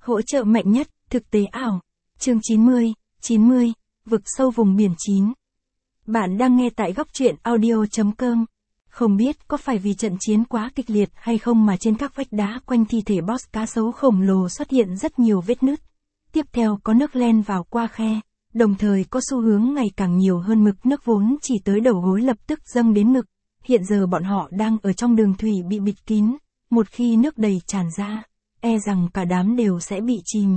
Hỗ trợ mạnh nhất, thực tế ảo. Chương 90, vực sâu vùng biển 9. Bạn đang nghe tại góc truyện audio.com. Không biết có phải vì trận chiến quá kịch liệt hay không mà trên các vách đá quanh thi thể boss cá sấu khổng lồ xuất hiện rất nhiều vết nứt. Tiếp theo có nước len vào qua khe, đồng thời có xu hướng ngày càng nhiều hơn mực nước vốn chỉ tới đầu gối lập tức dâng đến ngực. Hiện giờ bọn họ đang ở trong đường thủy bị bịt kín, một khi nước đầy tràn ra, e rằng cả đám đều sẽ bị chìm.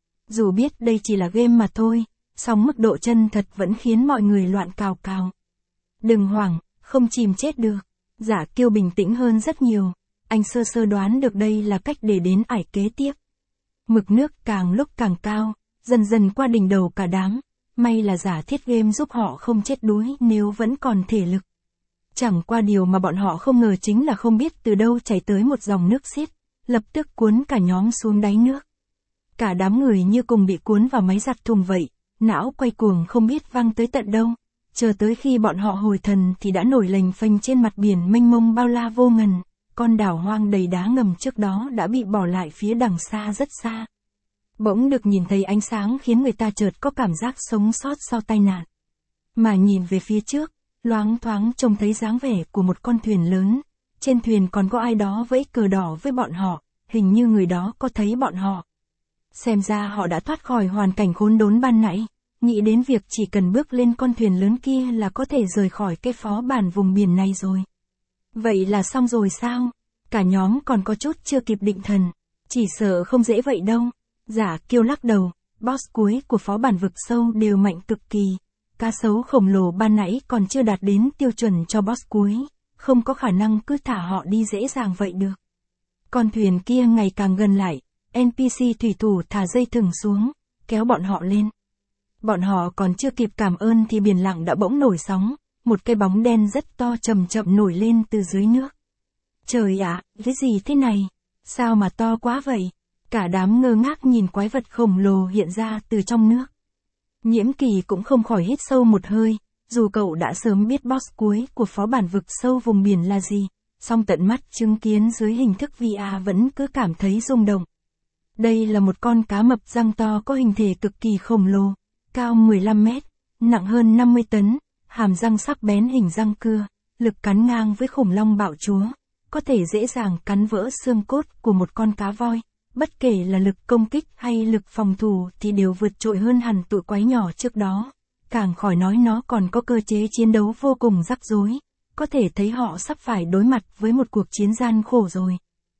Dù biết đây chỉ là game mà thôi, song mức độ chân thật vẫn khiến mọi người loạn cào cào. Đừng hoảng, không chìm chết được. Giả Kiêu bình tĩnh hơn rất nhiều, anh sơ sơ đoán được đây là cách để đến ải kế tiếp. Mực nước càng lúc càng cao, dần dần qua đỉnh đầu cả đám, may là giả thiết game giúp họ không chết đuối nếu vẫn còn thể lực. Chẳng qua điều mà bọn họ không ngờ chính là không biết từ đâu chảy tới một dòng nước xiết, lập tức cuốn cả nhóm xuống đáy nước. Cả đám người như cùng bị cuốn vào máy giặt thùng vậy, não quay cuồng không biết văng tới tận đâu. Chờ tới khi bọn họ hồi thần thì đã nổi lềnh phềnh trên mặt biển mênh mông bao la vô ngần, con đảo hoang đầy đá ngầm trước đó đã bị bỏ lại phía đằng xa rất xa. Bỗng được nhìn thấy ánh sáng khiến người ta chợt có cảm giác sống sót sau tai nạn. Mà nhìn về phía trước, loáng thoáng trông thấy dáng vẻ của một con thuyền lớn, trên thuyền còn có ai đó vẫy cờ đỏ với bọn họ, hình như người đó có thấy bọn họ. Xem ra họ đã thoát khỏi hoàn cảnh khốn đốn ban nãy, nghĩ đến việc chỉ cần bước lên con thuyền lớn kia là có thể rời khỏi cái phó bản vùng biển này rồi. Vậy là xong rồi sao? Cả nhóm còn có chút chưa kịp định thần, chỉ sợ không dễ vậy đâu. Giả Kiêu lắc đầu, boss cuối của phó bản vực sâu đều mạnh cực kỳ. Cá sấu khổng lồ ban nãy còn chưa đạt đến tiêu chuẩn cho boss cuối, không có khả năng cứ thả họ đi dễ dàng vậy được. Con thuyền kia ngày càng gần lại, NPC thủy thủ thả dây thừng xuống, kéo bọn họ lên. Bọn họ còn chưa kịp cảm ơn thì biển lặng đã bỗng nổi sóng, một cái bóng đen rất to chậm chậm nổi lên từ dưới nước. Trời ạ, cái gì thế này? Sao mà to quá vậy? Cả đám ngơ ngác nhìn quái vật khổng lồ hiện ra từ trong nước. Nhiễm Kỳ cũng không khỏi hít sâu một hơi, dù cậu đã sớm biết boss cuối của phó bản vực sâu vùng biển là gì, song tận mắt chứng kiến dưới hình thức VR vẫn cứ cảm thấy rung động. Đây là một con cá mập răng to có hình thể cực kỳ khổng lồ, cao 15 mét, nặng hơn 50 tấn, hàm răng sắc bén hình răng cưa, lực cắn ngang với khủng long bạo chúa, có thể dễ dàng cắn vỡ xương cốt của một con cá voi. Bất kể là lực công kích hay lực phòng thủ thì đều vượt trội hơn hẳn tụi quái nhỏ trước đó. Càng khỏi nói nó còn có cơ chế chiến đấu vô cùng rắc rối. Có thể thấy họ sắp phải đối mặt với một cuộc chiến gian khổ rồi.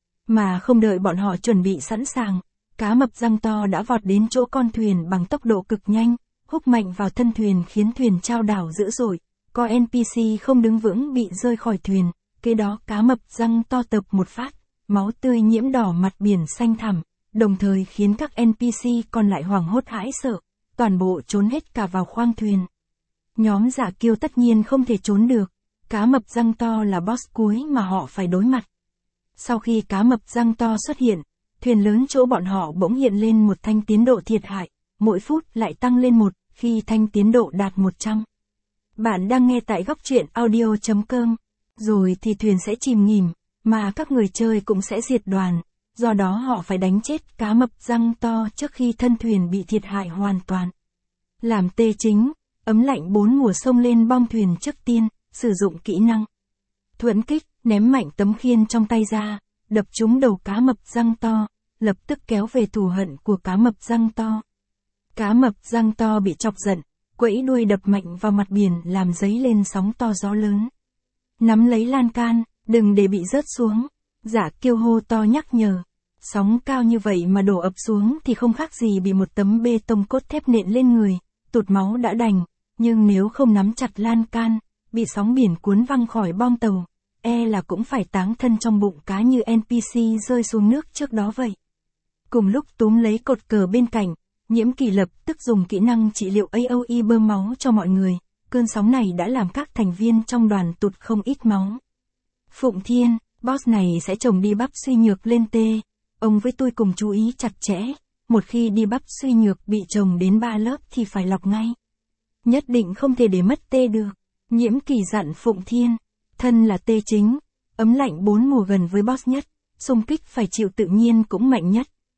Mà không đợi bọn họ chuẩn bị sẵn sàng, cá mập răng to đã vọt đến chỗ con thuyền bằng tốc độ cực nhanh, húc mạnh vào thân thuyền khiến thuyền chao đảo dữ dội. Có NPC không đứng vững bị rơi khỏi thuyền, kế đó cá mập răng to tập một phát. Máu tươi nhiễm đỏ mặt biển xanh thẳm, đồng thời khiến các NPC còn lại hoảng hốt hãi sợ, toàn bộ trốn hết cả vào khoang thuyền. Nhóm Giả Kiêu tất nhiên không thể trốn được, cá mập răng to là boss cuối mà họ phải đối mặt. Sau khi cá mập răng to xuất hiện, thuyền lớn chỗ bọn họ bỗng hiện lên một thanh tiến độ thiệt hại, mỗi phút lại tăng lên 1, khi thanh tiến độ đạt 100. Bạn đang nghe tại góc truyện audio.com, rồi thì thuyền sẽ chìm nghỉm. Mà các người chơi cũng sẽ diệt đoàn, do đó họ phải đánh chết cá mập răng to trước khi thân thuyền bị thiệt hại hoàn toàn. Làm tê chính, ấm lạnh 4 mùa xông lên bong thuyền trước tiên, sử dụng kỹ năng thuẫn kích, ném mạnh tấm khiên trong tay ra, đập trúng đầu cá mập răng to, lập tức kéo về thù hận của cá mập răng to. Cá mập răng to bị chọc giận, quẫy đuôi đập mạnh vào mặt biển làm dấy lên sóng to gió lớn. Nắm lấy lan can, đừng để bị rớt xuống. Giả Kiêu hô to nhắc nhở. Sóng cao như vậy mà đổ ập xuống thì không khác gì bị một tấm bê tông cốt thép nện lên người, tụt máu đã đành, nhưng nếu không nắm chặt lan can, bị sóng biển cuốn văng khỏi bong tàu, e là cũng phải táng thân trong bụng cá như NPC rơi xuống nước trước đó vậy. Cùng lúc túm lấy cột cờ bên cạnh, Nhiễm Kỳ lập tức dùng kỹ năng trị liệu AOE bơm máu cho mọi người, cơn sóng này đã làm các thành viên trong đoàn tụt không ít máu. Phụng Thiên, boss này sẽ trồng đi bắp suy nhược lên tê. Ông với tôi cùng chú ý chặt chẽ, một khi đi bắp suy nhược bị trồng đến 3 lớp thì phải lọc ngay. Nhất định không thể để mất tê được. Nhiễm Kỳ dặn Phụng Thiên, thân là tê chính, ấm lạnh 4 mùa gần với boss nhất, xung kích phải chịu tự nhiên cũng mạnh nhất,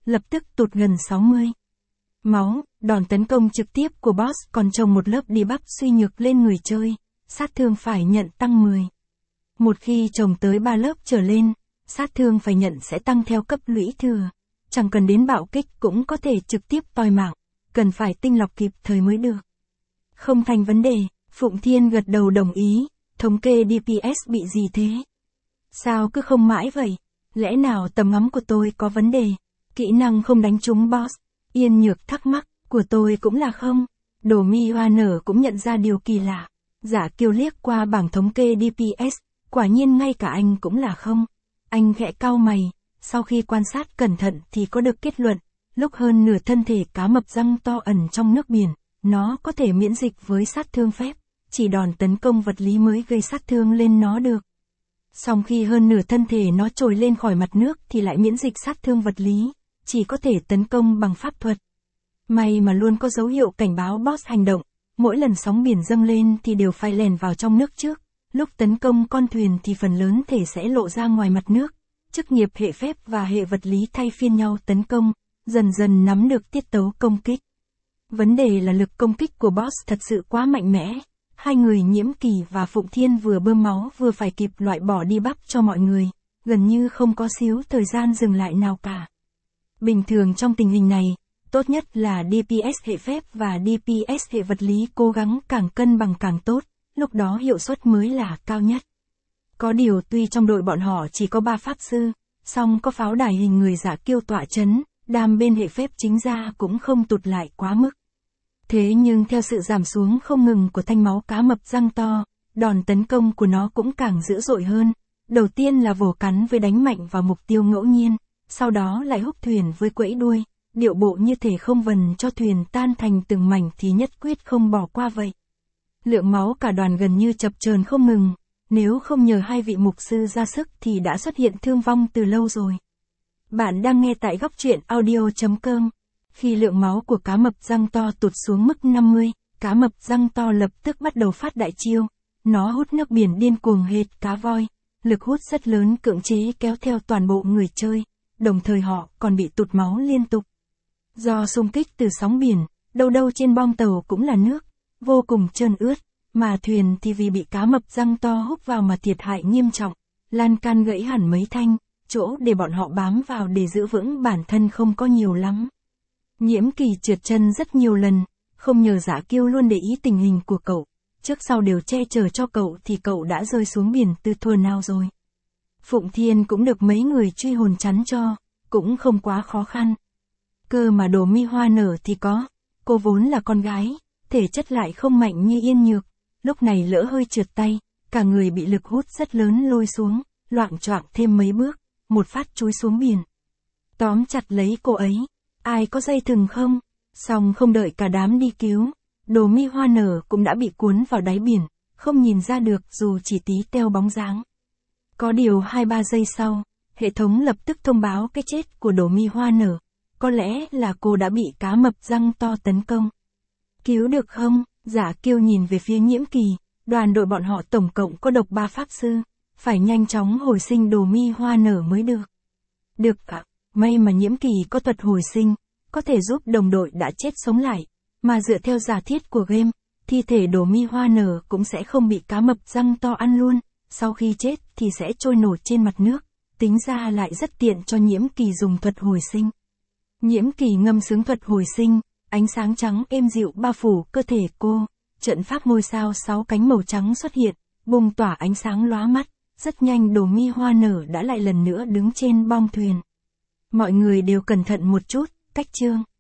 lập tức tụt gần 60. Máu, đòn tấn công trực tiếp của boss còn trồng một lớp debuff suy nhược lên người chơi, sát thương phải nhận tăng 10. Một khi trồng tới 3 lớp trở lên, sát thương phải nhận sẽ tăng theo cấp lũy thừa. Chẳng cần đến bạo kích cũng có thể trực tiếp toi mạng, cần phải tinh lọc kịp thời mới được. Không thành vấn đề, Phụng Thiên gật đầu đồng ý, thống kê DPS bị gì thế? Sao cứ không mãi vậy? Lẽ nào tầm ngắm của tôi có vấn đề? Kỹ năng không đánh trúng boss. Yên Nhược thắc mắc, của tôi cũng là không. Đồ Mi Hoa Nở cũng nhận ra điều kỳ lạ. Giả Kiêu liếc qua bảng thống kê DPS, quả nhiên ngay cả anh cũng là không. Anh khẽ cau mày, sau khi quan sát cẩn thận thì có được kết luận, lúc hơn nửa thân thể cá mập răng to ẩn trong nước biển, nó có thể miễn dịch với sát thương phép, chỉ đòn tấn công vật lý mới gây sát thương lên nó được. Song khi hơn nửa thân thể nó trồi lên khỏi mặt nước thì lại miễn dịch sát thương vật lý, chỉ có thể tấn công bằng pháp thuật. May mà luôn có dấu hiệu cảnh báo boss hành động, mỗi lần sóng biển dâng lên thì đều phải lèn vào trong nước trước, lúc tấn công con thuyền thì phần lớn thể sẽ lộ ra ngoài mặt nước. Chức nghiệp hệ phép và hệ vật lý thay phiên nhau tấn công, dần dần nắm được tiết tấu công kích. Vấn đề là lực công kích của boss thật sự quá mạnh mẽ. Hai người Nhiễm Kỳ và Phụng Thiên vừa bơm máu vừa phải kịp loại bỏ debuff cho mọi người, gần như không có xíu thời gian dừng lại nào cả. Bình thường trong tình hình này, tốt nhất là DPS hệ phép và DPS hệ vật lý cố gắng càng cân bằng càng tốt, lúc đó hiệu suất mới là cao nhất. Có điều tuy trong đội bọn họ chỉ có 3 pháp sư, song có pháo đài hình người Giả Kiêu tọa chấn, đam bên hệ phép chính ra cũng không tụt lại quá mức. Thế nhưng theo sự giảm xuống không ngừng của thanh máu cá mập răng to, đòn tấn công của nó cũng càng dữ dội hơn. Đầu tiên là vồ cắn với đánh mạnh vào mục tiêu ngẫu nhiên, sau đó lại húc thuyền với quẫy đuôi, điệu bộ như thể không vần cho thuyền tan thành từng mảnh thì nhất quyết không bỏ qua vậy. Lượng máu cả đoàn gần như chập chờn không ngừng, nếu không nhờ hai vị mục sư ra sức thì đã xuất hiện thương vong từ lâu rồi. Bạn đang nghe tại góc truyện audio.com. Khi lượng máu của cá mập răng to tụt xuống mức 50, cá mập răng to lập tức bắt đầu phát đại chiêu. Nó hút nước biển điên cuồng hệt cá voi, lực hút rất lớn cưỡng chế kéo theo toàn bộ người chơi, đồng thời họ còn bị tụt máu liên tục. Do xung kích từ sóng biển, đâu đâu trên bong tàu cũng là nước, vô cùng trơn ướt, mà thuyền thì vì bị cá mập răng to hút vào mà thiệt hại nghiêm trọng, lan can gãy hẳn mấy thanh, chỗ để bọn họ bám vào để giữ vững bản thân không có nhiều lắm. Nhiễm Kỳ trượt chân rất nhiều lần, không nhờ Giả Kiêu luôn để ý tình hình của cậu, trước sau đều che chở cho cậu thì cậu đã rơi xuống biển từ thuở nào rồi. Phụng Thiên cũng được mấy người truy hồn chắn cho, cũng không quá khó khăn. Cơ mà Đồ Mi Hoa Nở thì có, cô vốn là con gái, thể chất lại không mạnh như Yên Nhược, lúc này lỡ hơi trượt tay, cả người bị lực hút rất lớn lôi xuống, loạng choạng thêm mấy bước, một phát chúi xuống biển. Tóm chặt lấy cô ấy, ai có dây thừng không? Xong không đợi cả đám đi cứu, Đồ Mi Hoa Nở cũng đã bị cuốn vào đáy biển, không nhìn ra được dù chỉ tí teo bóng dáng. Có điều 2-3 giây sau, hệ thống lập tức thông báo cái chết của Đồ Mi Hoa Nở, có lẽ là cô đã bị cá mập răng to tấn công. Cứu được không? Giả Kiêu nhìn về phía Nhiễm Kỳ, đoàn đội bọn họ tổng cộng có độc 3 pháp sư, phải nhanh chóng hồi sinh Đồ Mi Hoa Nở mới được. Được ạ, may mà Nhiễm Kỳ có thuật hồi sinh, có thể giúp đồng đội đã chết sống lại, mà dựa theo giả thiết của game, thi thể Đồ Mi Hoa Nở cũng sẽ không bị cá mập răng to ăn luôn, sau khi chết thì sẽ trôi nổi trên mặt nước, tính ra lại rất tiện cho Nhiễm Kỳ dùng thuật hồi sinh. Nhiễm Kỳ ngâm sướng thuật hồi sinh, ánh sáng trắng êm dịu bao phủ cơ thể cô, trận pháp ngôi sao 6 cánh màu trắng xuất hiện, bùng tỏa ánh sáng lóa mắt, rất nhanh Đồ Mi Hoa Nở đã lại lần nữa đứng trên bong thuyền. Mọi người đều cẩn thận một chút, cách chương.